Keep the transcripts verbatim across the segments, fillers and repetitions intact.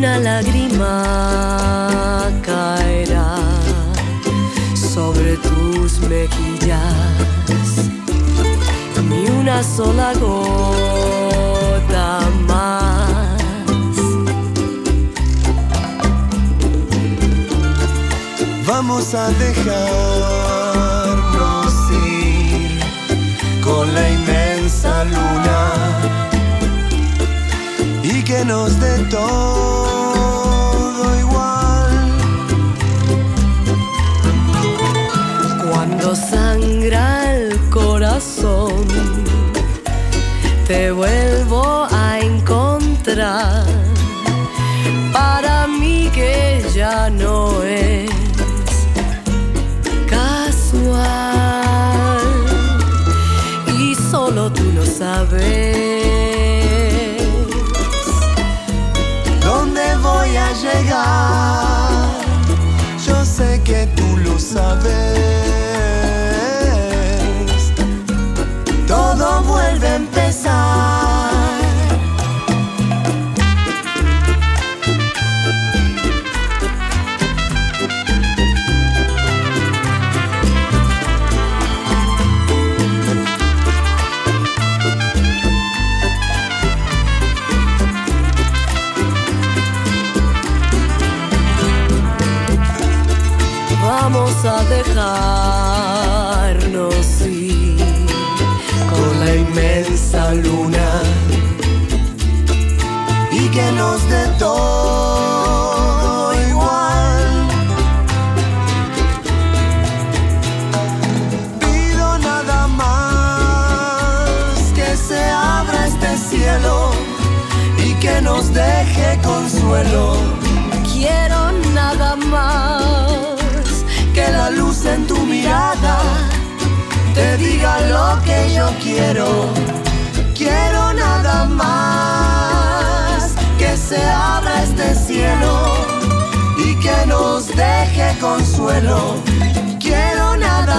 una lágrima caerá sobre tus mejillas, ni una sola gota más. Vamos a dejarnos ir con la inmensa luna y que nos dé todo igual. Cuando sangra el corazón, te vuelvo a encontrar. Para mí que ya no es casual y solo tú lo sabes. ¿Dónde voy a llegar? Yo sé que tú lo sabes. Todo vuelve a empezar. Vamos a dejarnos ir con la inmensa luna y que nos dé todo igual. Pido nada más que se abra este cielo y que nos deje consuelo. Quiero nada más que la luz en tu mirada te diga lo que yo quiero. Quiero nada más que se abra este cielo y que nos deje consuelo. Quiero nada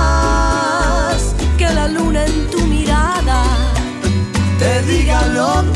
más que la luna en tu mirada te diga lo